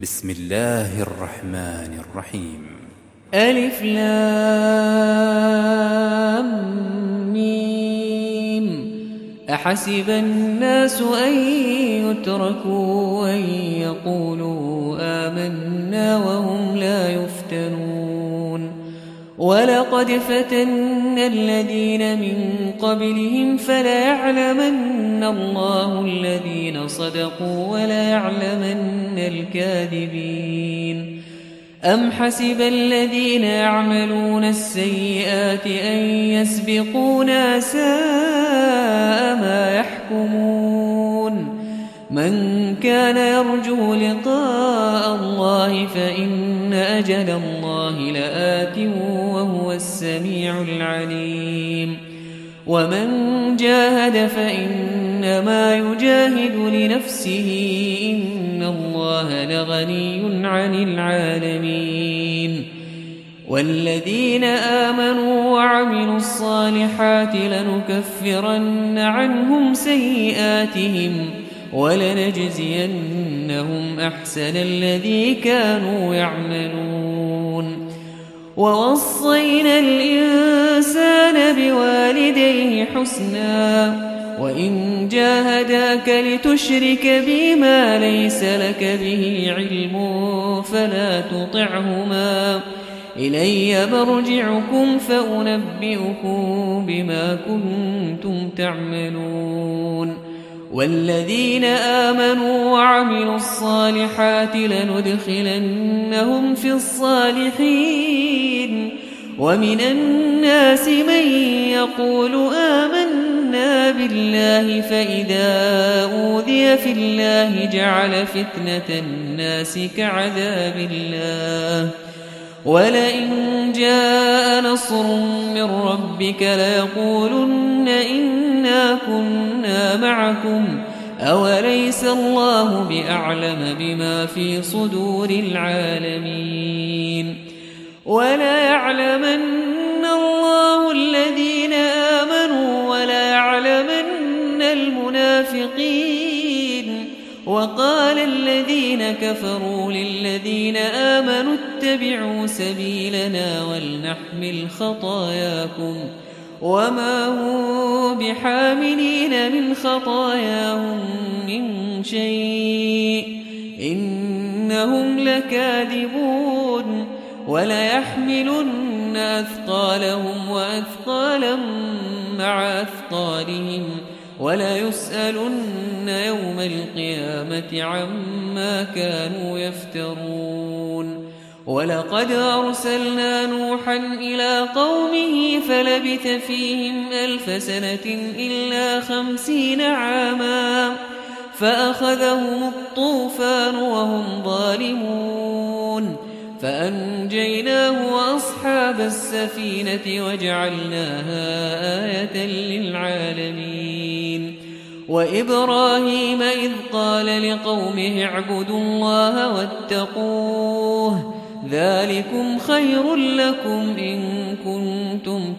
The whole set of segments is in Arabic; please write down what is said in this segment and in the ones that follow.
بسم الله الرحمن الرحيم. ألف لام ميم. أحسب الناس أن يتركوا أن يقولوا آمنا وهم لا يفتنون. ولقد فتنا الذين من قبلهم فليعلمن الله الذين صدقوا وليعلمن الكاذبين. أم حسب الذين يعملون السيئات أن يسبقونا ساء ما يحكمون. من كان يرجو لقاء الله فإن أجل الله لآت وهو السميع العليم. ومن جاهد فإنما يجاهد لنفسه إن الله لغني عن العالمين. والذين آمنوا وعملوا الصالحات لنكفرن عنهم سيئاتهم ولنجزينهم أحسن الذي كانوا يعملون. ووصينا الإنسان بوالديه حسنا وإن جاهداك لتشرك بي ما ليس لك به علم فلا تطعهما إلي مرجعكم فأنبئكم بما كنتم تعملون. والذين آمنوا وعملوا الصالحات لندخلنهم في الصالحين. ومن الناس من يقول آمنا بالله فإذا أوذي في الله جعل فتنة الناس كعذاب الله. ولئن جاء نصر من ربك ليقولن إنا كنا معكم أوليس الله بأعلم بما في صدور العالمين. وليعلمن الله الذين آمنوا وليعلمن المنافقين. وقال الذين كفروا للذين آمنوا اتبعوا سبيلنا ولنحمل خطاياكم وما هم بحاملين من خطاياهم من شيء إنهم لكاذبون. وليحملن أثقالهم وأثقالا مع أثقالهم وليسألن يوم القيامة عما كانوا يفترون. ولقد أرسلنا نوحا إلى قومه فلبث فيهم 1000 سنة إلا 50 عاما فأخذهم الطوفان وهم ظالمون فأنجيناه وأصحاب السفينة وجعلناها آية للعالمين. وإبراهيم إذ قال لقومه اعبدوا الله واتقوه ذلكم خير لكم إن كنتم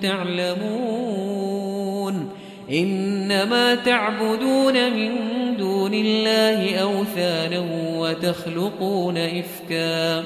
تعلمون. إنما تعبدون من دون الله أوثانا وتخلقون إفكا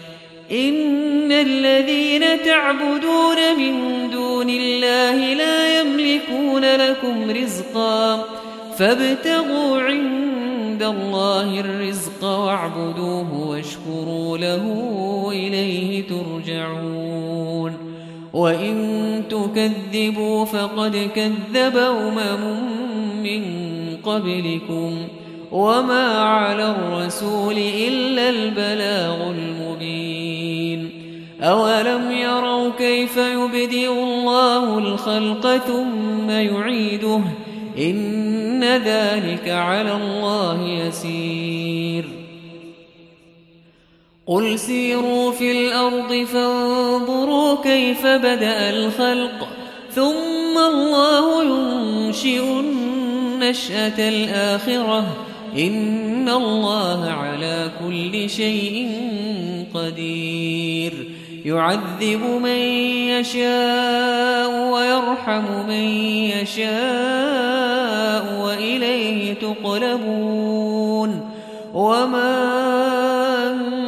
إن الذين تعبدون من دون الله لا يملكون لكم رزقا فابتغوا عند الله الرزق واعبدوه واشكروا له إليه ترجعون. وإن تكذبوا فقد كذب من قبلكم وما على الرسول إلا البلاغ المبين. أولم يروا كيف يبدئ الله الخلق ثم يعيده إن ذلك على الله يسير. قل سيروا في الأرض فانظروا كيف بدأ الخلق ثم الله ينشئ النشأة الآخرة إن الله على كل شيء قدير. يعذب من يشاء ويرحم من يشاء وإليه تقلبون. وما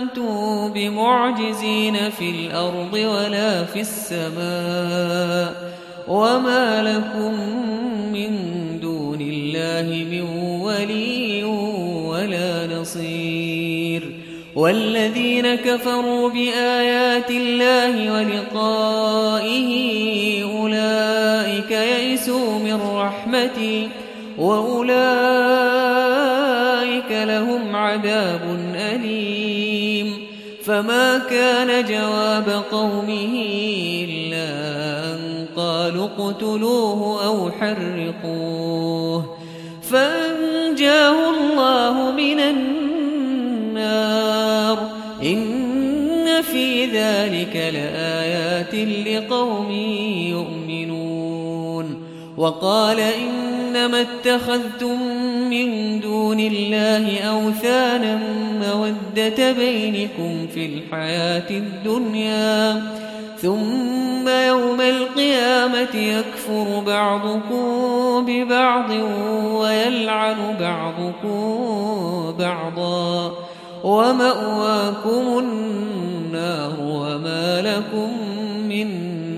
بمعجزين في الأرض ولا في السماء وما لكم من دون الله من ولي ولا نصير والذين كفروا بآيات الله ولقائه أولئك يئسوا من رحمتي وأولئك لهم عذاب أليم فما كان جواب قومه إلا أن قالوا اقتلوه أو حرقوه فأنجاه الله من النار إن في ذلك لآيات لقوم يؤمنون وقال إنما اتخذتم من دون الله أوثانا مودة بينكم في الحياة الدنيا ثم يوم القيامة يكفر بعضكم ببعض ويلعن بعضكم بعضا ومأواكم النار وما لكم من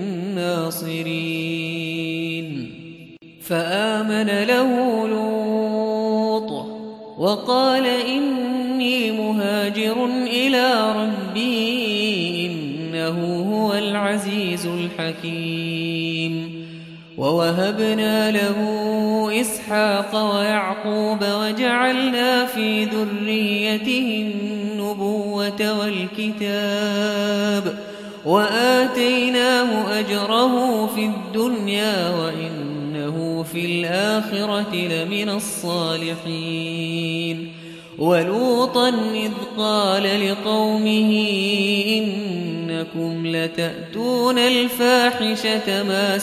ناصرين فآمن له لوط وقال إني مهاجر إلى ربي إنه هو العزيز الحكيم ووهبنا له إسحاق ويعقوب وجعلنا في ذريته النبوة والكتاب وآتيناه أجره في الدنيا وإنه في الآخرة لمن الصالحين ولوطا إذ قال لقومه إنكم لتأتون الفاحشة ما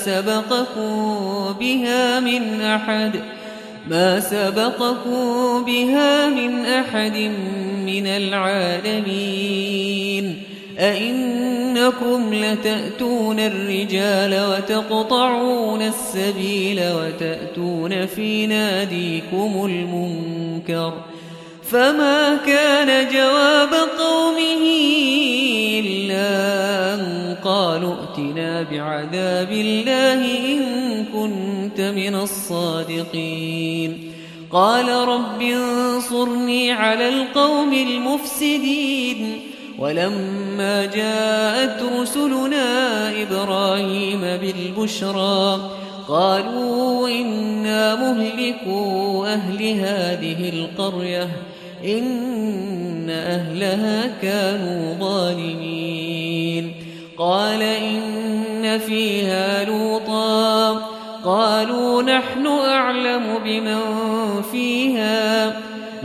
سبقكم بها من أحد من العالمين أئنكم لتأتون الرجال وتقطعون السبيل وتأتون في ناديكم المنكر فما كان جواب قومه إلا أن قالوا ائتنا بعذاب الله إن كنت من الصادقين قال رب انصرني على القوم المفسدين ولما جاءت رسلنا إبراهيم بالبشرى قالوا إنا مهلكو أهل هذه القرية إن أهلها كانوا ظالمين قال إن فيها لوطا قالوا نحن أعلم بمن فيها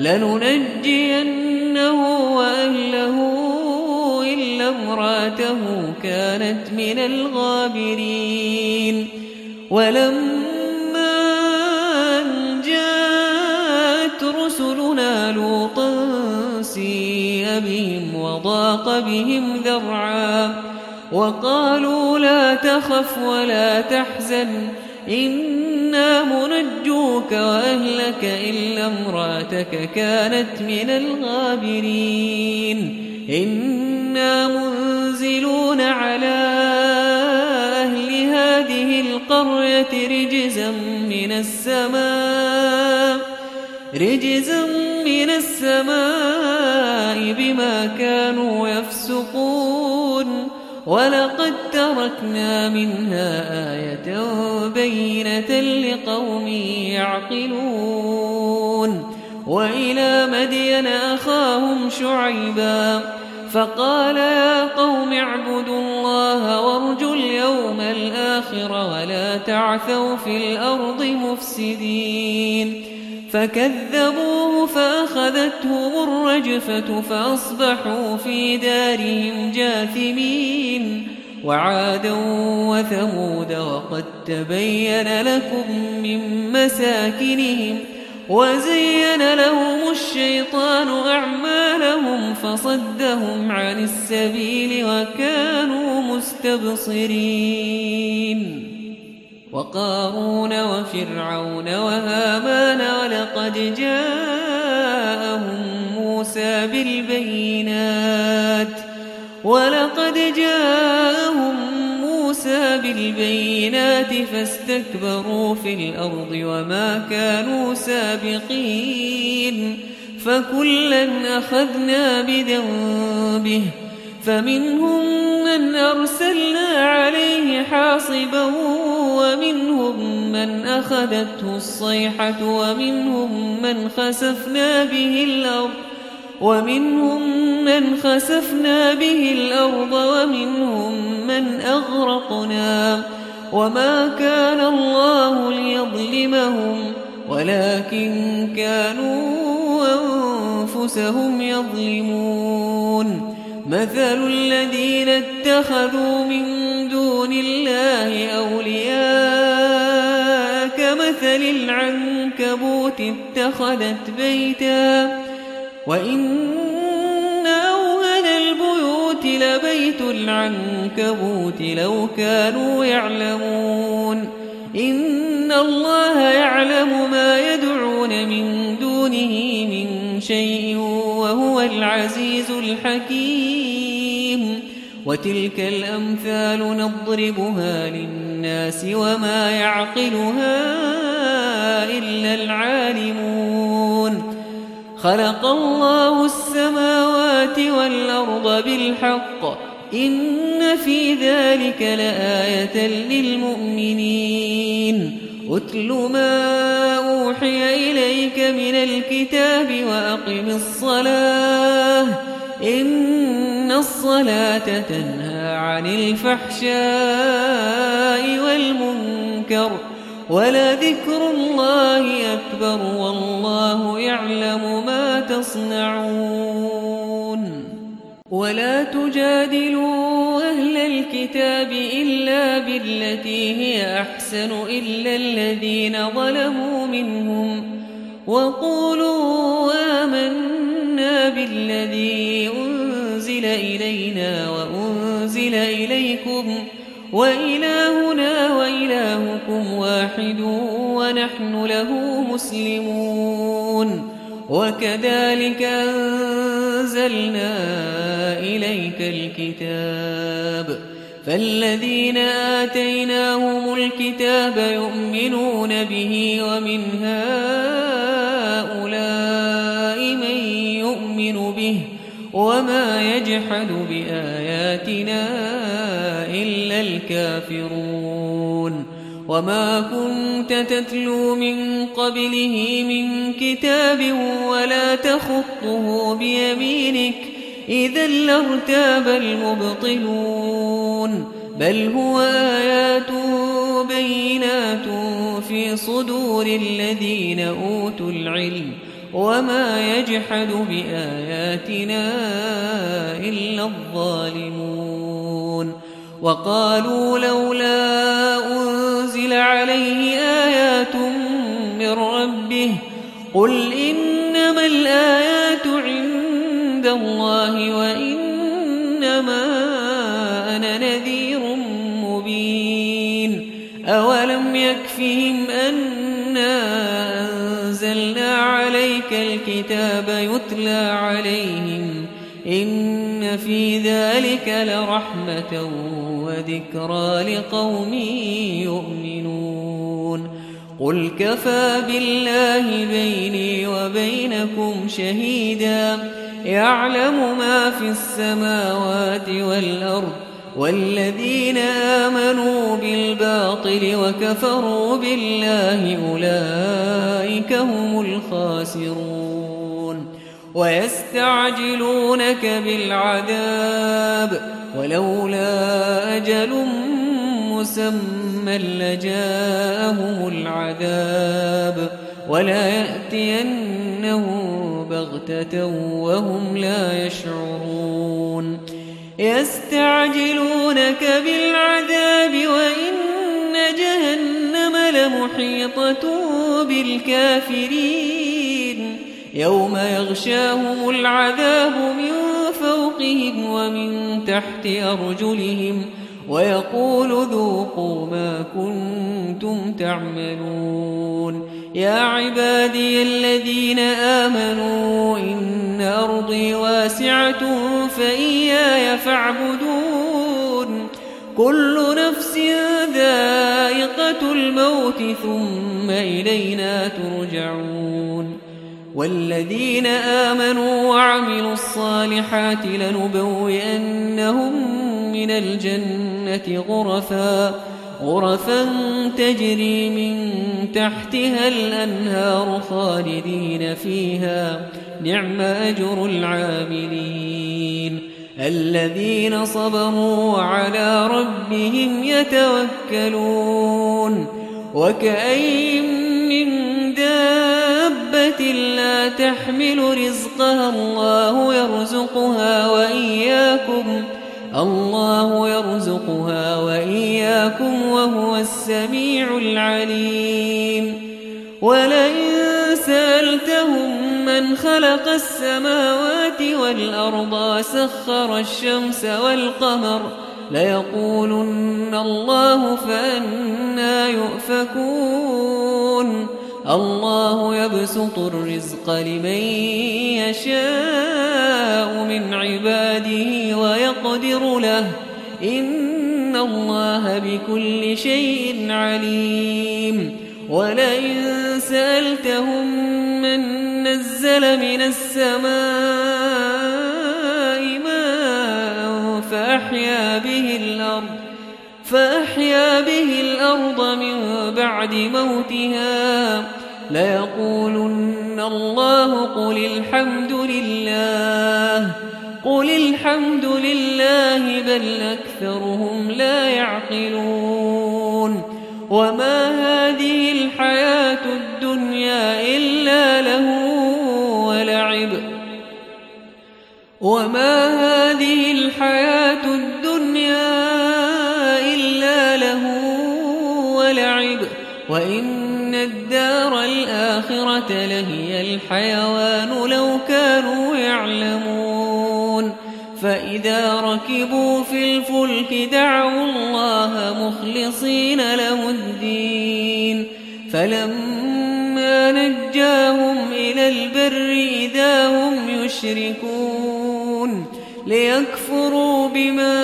لننجينه وأهله إلا امرأته كانت من الغابرين ولما أن جاءت رسلنا لوطا سيء بهم وضاق بهم ذرعا وقالوا لا تخف ولا تحزن إنا منجوك وأهلك إلا امرأتك كانت من الغابرين إنا منزلون على أهل هذه القرية رجزا من السماء بما كانوا يفسقون ولقد تركنا منها آية بينة لقوم يعقلون وإلى مدين أخاهم شعيبا فقال يا قوم اعبدوا الله وارجوا اليوم الآخر ولا تعثوا في الأرض مفسدين فكذبوه فأخذتهم الرجفة فأصبحوا في دارهم جاثمين وعادا وثمود وقد تبين لكم من مساكنهم وزين لهم الشيطان أعمالهم فصدهم عن السبيل وكانوا مستبصرين وقارون وفرعون وهامان ولقد جاءهم موسى بالبينات ولقد جاءهم موسى بالبينات فاستكبروا في الأرض وما كانوا سابقين فكلا أخذنا بذنبه فمنهم من أرسلنا عليه حاصبا ومنهم من أخذته الصيحة ومنهم من خسفنا به الأرض ومنهم من أغرقنا وما كان الله ليظلمهم ولكن كانوا أنفسهم يظلمون مثل الذين اتخذوا من دون الله أولياء كمثل العنكبوت اتخذت بيتا وإن أوهن البيوت لبيت العنكبوت لو كانوا يعلمون إن الله يعلم ما يدعون من دونه من شيء وهو العزيز الحكيم وتلك الأمثال نضربها للناس وما يعقلها إلا العالمون خلق الله السماوات والأرض بالحق إن في ذلك لآية للمؤمنين أتل ما أوحي إليك من الكتاب وأقم الصلاة إن الصلاة تنهى عن الفحشاء والمنكر ولذكر الله أكبر والله يعلم ما تصنعون ولا تجادلوا أهل الكتاب إلا بالتي هي أحسن إلا الذين ظلموا منهم وقولوا آمنا بالذي أنزل إلينا وأنزل إليكم وإلهنا وإلهكم واحد ونحن له مسلمون وكذلك أنزلنا إليك الكتاب فالذين آتيناهم الكتاب يؤمنون به ومن هؤلاء من يؤمن به وما يجحد بآياتنا إلا الكافرون وما كنت تتلو من قبله من كتاب ولا تخطه بيمينك إذا لارتاب المبطلون بل هو آيات بينات في صدور الذين أوتوا العلم وما يجحد بآياتنا إلا الظالمون وقالوا لولا أنزل عليه آيات من ربه قل إنما الآيات عند الله وإنما أنا نذير مبين أولم يكفهم أنا أنزلنا عليك الكتاب يتلى عليهم إن في ذلك لرحمة وذكرى لقوم يؤمنون قل كفى بالله بيني وبينكم شهيدا يعلم ما في السماوات والأرض والذين آمنوا بالباطل وكفروا بالله أولئك هم الخاسرون ويستعجلونك بالعذاب ولولا أجل مسمى لجاءهم العذاب ولا يأتينهم بغتة وهم لا يشعرون يستعجلونك بالعذاب وإن جهنم لمحيطة بالكافرين يوم يغشاهم العذاب من فوقهم ومن تحت أرجلهم ويقول ذوقوا ما كنتم تعملون يا عبادي الذين آمنوا إن أرضي واسعة فإياي فاعبدون كل نفس ذائقة الموت ثم إلينا ترجعون والذين آمنوا وعملوا الصالحات لنبوئنهم من الجنة غرفا تجري من تحتها الأنهار خالدين فيها نعم أجر العاملين الذين صبروا وعلى ربهم يتوكلون وكأين من دابة لا تحمل رزقها الله يرزقها وإياكم وهو السميع العليم ولئن سألتهم من خلق السماوات والأرض وسخر الشمس والقمر ليقولن الله فأنى يؤفكون الله يبسط الرزق لمن يشاء من عباده ويقدر له إن الله بكل شيء عليم ولئن سألتهم من نزل من السماء ماء فأحيا به الأرض من بعد موتها ليقولن الله قل الحمد لله بل أكثرهم لا يعقلون وما هذه الحياة الدنيا إلا له ولعب وإن الدار الآخرة لهي الحيوان لو كانوا يعلمون فإذا ركبوا في الفلك دعوا الله مخلصين له الدين فلما نجاهم إلى البر إذا هم يشركون ليكفروا بما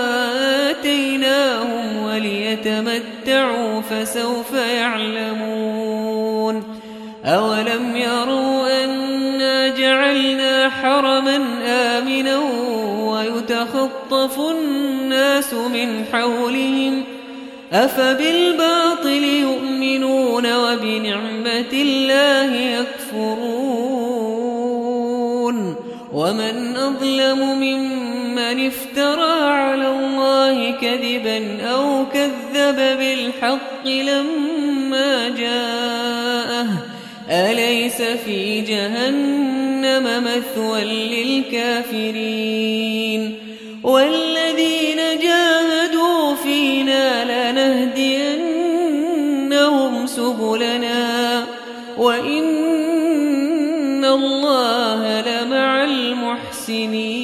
آتيناهم وليتمتعوا فسوف يعلمون أولم يروا أنا جعلنا حرما آمنا ويتخطف الناس من حولهم أفبالباطل يؤمنون وبنعمة الله يكفرون ومن أظلم ممن افترى على الله كذبا أو كذب بالحق لما جاءه أليس في جهنم مثوى للكافرين والذين جاهدوا فينا لنهدينهم سبلنا وإن الله لمع المحسنين